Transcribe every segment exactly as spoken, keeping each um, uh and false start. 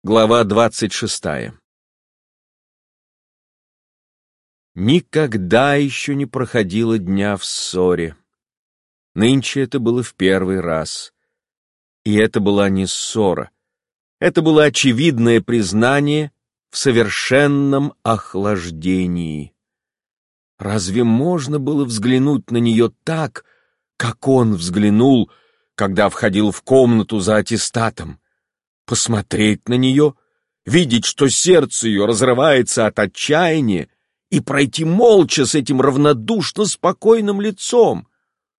Глава двадцать шестая. Никогда еще не проходило дня в ссоре. Нынче это было в первый раз. И это была не ссора. Это было очевидное признание в совершенном охлаждении. Разве можно было взглянуть на нее так, как он взглянул, когда входил в комнату за аттестатом? Посмотреть на нее, видеть, что сердце ее разрывается от отчаяния, и пройти молча с этим равнодушно спокойным лицом.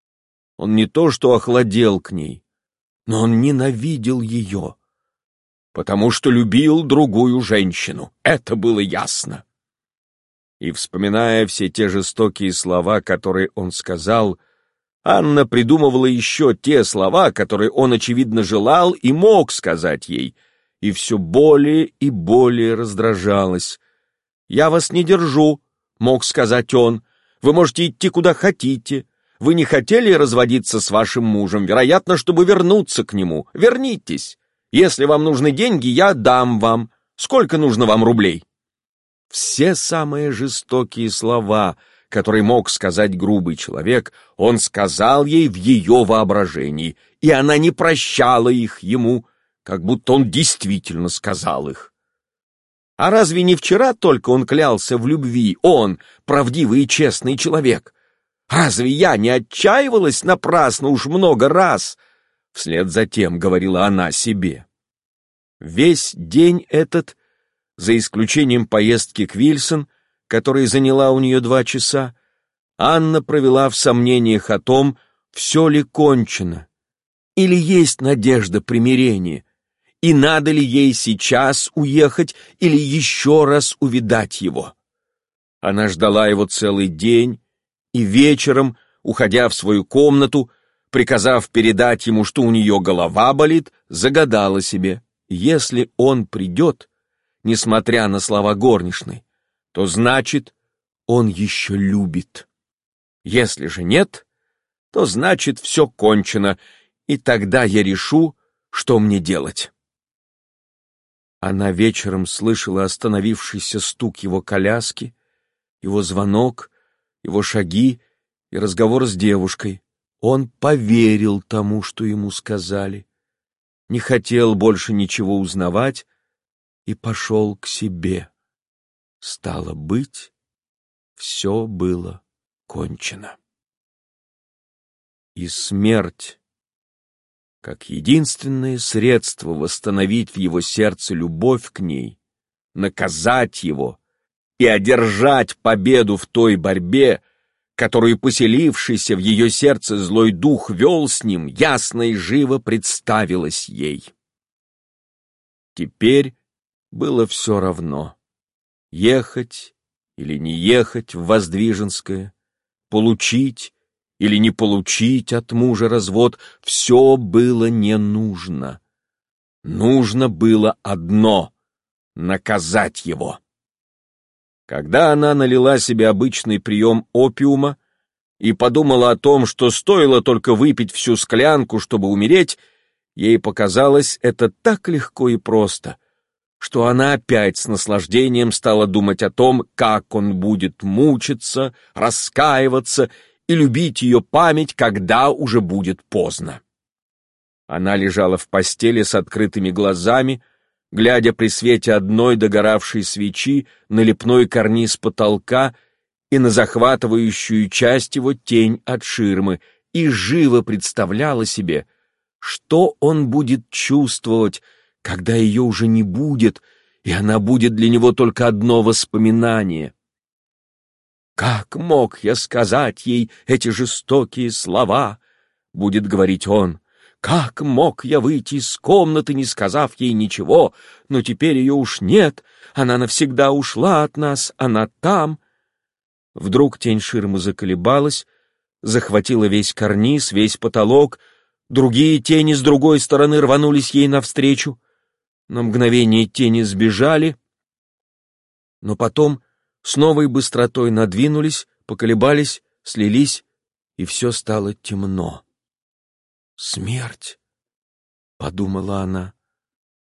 Он не то что охладел к ней, но он ненавидел ее, потому что любил другую женщину, это было ясно. И, вспоминая все те жестокие слова, которые он сказал, Анна придумывала еще те слова, которые он, очевидно, желал и мог сказать ей, и все более и более раздражалась. «Я вас не держу», — мог сказать он, — «вы можете идти куда хотите. Вы не хотели разводиться с вашим мужем, вероятно, чтобы вернуться к нему. Вернитесь. Если вам нужны деньги, я дам вам. Сколько нужно вам рублей?» Все самые жестокие слова, который мог сказать грубый человек, он сказал ей в ее воображении, и она не прощала их ему, как будто он действительно сказал их. А разве не вчера только он клялся в любви, он, правдивый и честный человек? Разве я не отчаивалась напрасно уж много раз? Вслед за тем говорила она себе. Весь день этот, за исключением поездки к Вильсон, которая заняла у нее два часа, Анна провела в сомнениях о том, все ли кончено, или есть надежда примирения, и надо ли ей сейчас уехать или еще раз увидать его. Она ждала его целый день, и вечером, уходя в свою комнату, приказав передать ему, что у нее голова болит, загадала себе, если он придет, несмотря на слова горничной, то значит, он еще любит. Если же нет, то значит, все кончено, и тогда я решу, что мне делать. Она вечером слышала остановившийся стук его коляски, его звонок, его шаги и разговор с девушкой. Он поверил тому, что ему сказали, не хотел больше ничего узнавать и пошел к себе. Стало быть, все было кончено. И смерть, как единственное средство восстановить в его сердце любовь к ней, наказать его и одержать победу в той борьбе, которую поселившийся в ее сердце злой дух вел с ним, ясно и живо представилась ей. Теперь было все равно. Ехать или не ехать в Воздвиженское, получить или не получить от мужа развод, все было не нужно. Нужно было одно — наказать его. Когда она налила себе обычный прием опиума и подумала о том, что стоило только выпить всю склянку, чтобы умереть, ей показалось это так легко и просто, что она опять с наслаждением стала думать о том, как он будет мучиться, раскаиваться и любить ее память, когда уже будет поздно. Она лежала в постели с открытыми глазами, глядя при свете одной догоравшей свечи на лепной карниз потолка и на захватывающую часть его тень от ширмы, и живо представляла себе, что он будет чувствовать, когда ее уже не будет, и она будет для него только одно воспоминание. «Как мог я сказать ей эти жестокие слова?» — будет говорить он. «Как мог я выйти из комнаты, не сказав ей ничего? Но теперь ее уж нет, она навсегда ушла от нас, она там». Вдруг тень ширмы заколебалась, захватила весь карниз, весь потолок, другие тени с другой стороны рванулись ей навстречу. На мгновение тени сбежали, но потом с новой быстротой надвинулись, поколебались, слились, и все стало темно. «Смерть», — подумала она, — «и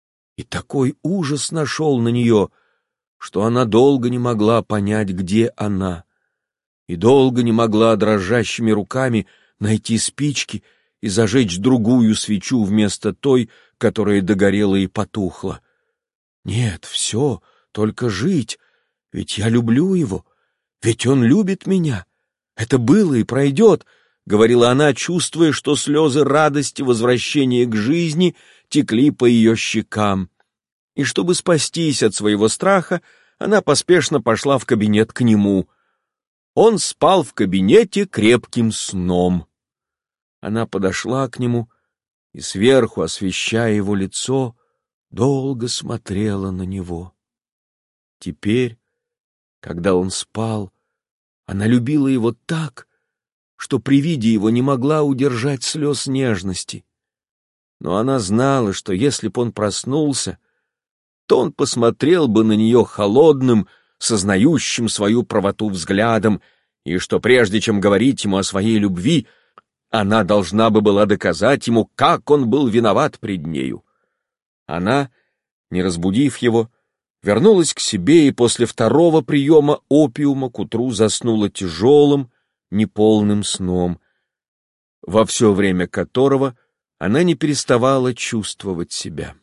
и такой ужас нашел на нее, что она долго не могла понять, где она, и долго не могла дрожащими руками найти спички и зажечь другую свечу вместо той, которая догорела и потухла. Нет, все, только жить, ведь я люблю его, ведь он любит меня. Это было и пройдет, — говорила она, чувствуя, что слезы радости возвращения к жизни текли по ее щекам. И чтобы спастись от своего страха, она поспешно пошла в кабинет к нему. Он спал в кабинете крепким сном. Она подошла к нему и, сверху освещая его лицо, долго смотрела на него. Теперь, когда он спал, она любила его так, что при виде его не могла удержать слез нежности. Но она знала, что если б он проснулся, то он посмотрел бы на нее холодным, сознающим свою правоту взглядом, и что прежде чем говорить ему о своей любви, она должна бы была доказать ему, как он был виноват пред нею. Она, не разбудив его, вернулась к себе и после второго приема опиума к утру заснула тяжелым, неполным сном, во все время которого она не переставала чувствовать себя.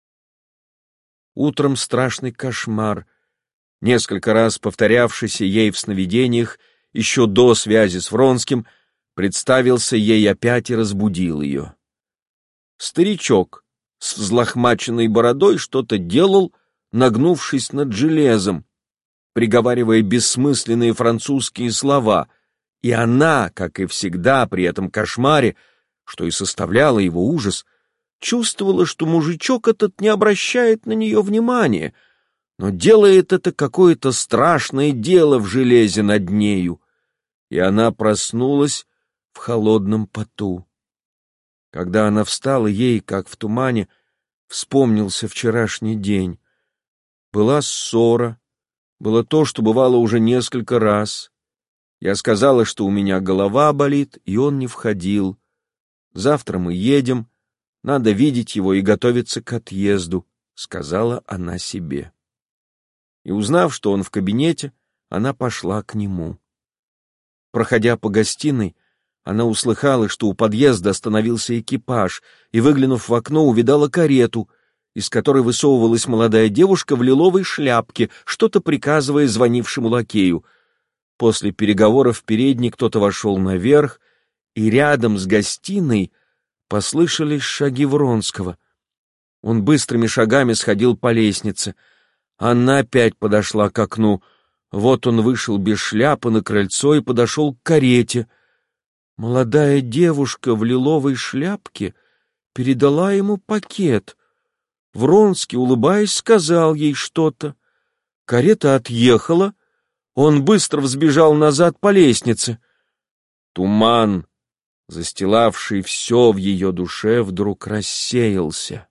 Утром страшный кошмар, несколько раз повторявшийся ей в сновидениях еще до связи с Вронским, представился ей опять и разбудил ее. Старичок с взлохмаченной бородой что-то делал, нагнувшись над железом, приговаривая бессмысленные французские слова, и она, как и всегда при этом кошмаре, что и составляло его ужас, чувствовала, что мужичок этот не обращает на нее внимания, но делает это какое-то страшное дело в железе над нею, и она проснулась в холодном поту. Когда она встала, ей, как в тумане, вспомнился вчерашний день. Была ссора, было то, что бывало уже несколько раз. Я сказала, что у меня голова болит, и он не входил. Завтра мы едем, надо видеть его и готовиться к отъезду, — сказала она себе. И, узнав, что он в кабинете, она пошла к нему. Проходя по гостиной, она услыхала, что у подъезда остановился экипаж, и, выглянув в окно, увидала карету, из которой высовывалась молодая девушка в лиловой шляпке, что-то приказывая звонившему лакею. После переговоров в передней кто-то вошел наверх, и рядом с гостиной послышались шаги Вронского. Он быстрыми шагами сходил по лестнице. Она опять подошла к окну. Вот он вышел без шляпы на крыльцо и подошел к карете. Молодая девушка в лиловой шляпке передала ему пакет. Вронский, улыбаясь, сказал ей что-то. Карета отъехала. Он быстро взбежал назад по лестнице. Туман, застилавший все в ее душе, вдруг рассеялся.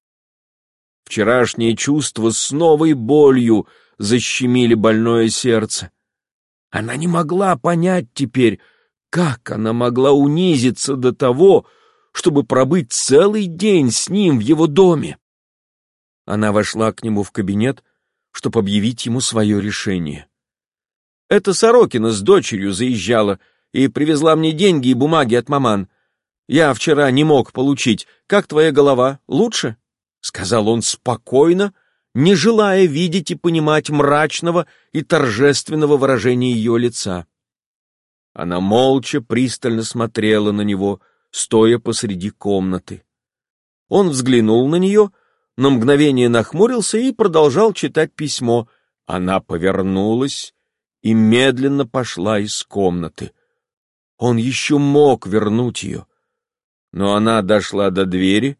Вчерашние чувства с новой болью защемили больное сердце. Она не могла понять теперь, как она могла унизиться до того, чтобы пробыть целый день с ним в его доме. Она вошла к нему в кабинет, чтобы объявить ему свое решение. «Это Сорокина с дочерью заезжала и привезла мне деньги и бумаги от маман. Я вчера не мог получить. Как твоя голова? Лучше?» — сказал он спокойно, не желая видеть и понимать мрачного и торжественного выражения ее лица. Она молча, пристально смотрела на него, стоя посреди комнаты. Он взглянул на нее, на мгновение нахмурился и продолжал читать письмо. Она повернулась и медленно пошла из комнаты. Он еще мог вернуть ее, но она дошла до двери.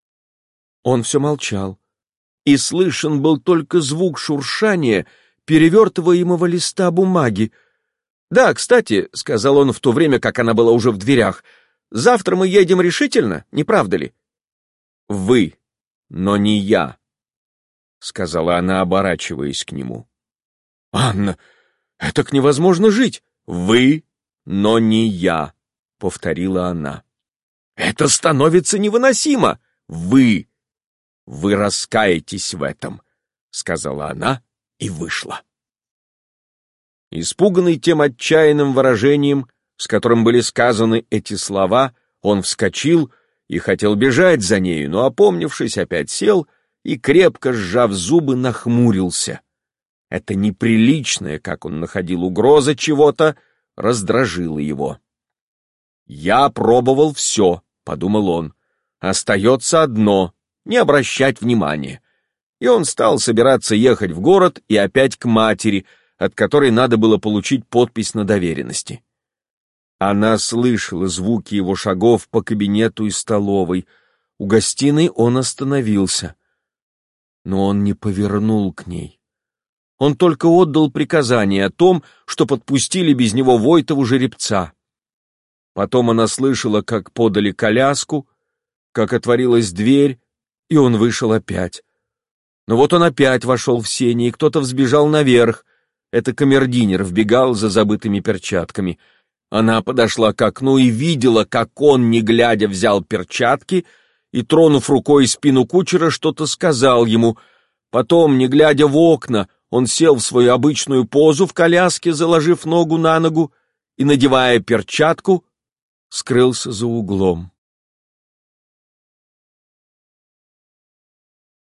Он все молчал, и слышен был только звук шуршания перевертываемого листа бумаги. «Да, кстати, — сказал он в то время, как она была уже в дверях, — завтра мы едем решительно, не правда ли?» «Вы, но не я», — сказала она, оборачиваясь к нему. «Анна, этак невозможно жить!» «Вы, но не я», — повторила она. «Это становится невыносимо! Вы! Вы раскаетесь в этом, — сказала она и вышла. Испуганный тем отчаянным выражением, с которым были сказаны эти слова, он вскочил и хотел бежать за нею, но, опомнившись, опять сел и, крепко сжав зубы, нахмурился. Это неприличное, как он находил, угроза чего-то, раздражило его. «Я пробовал все», — подумал он. «Остается одно — не обращать внимания». И он стал собираться ехать в город и опять к матери, от которой надо было получить подпись на доверенности. Она слышала звуки его шагов по кабинету и столовой. У гостиной он остановился. Но он не повернул к ней. Он только отдал приказание о том, что подпустили без него Войтову жеребца. Потом она слышала, как подали коляску, как отворилась дверь, и он вышел опять. Но вот он опять вошел в сени, и кто-то взбежал наверх. Это камердинер вбегал за забытыми перчатками. Она подошла к окну и видела, как он, не глядя, взял перчатки и, тронув рукой спину кучера, что-то сказал ему. Потом, не глядя в окна, он сел в свою обычную позу в коляске, заложив ногу на ногу, и, надевая перчатку, скрылся за углом.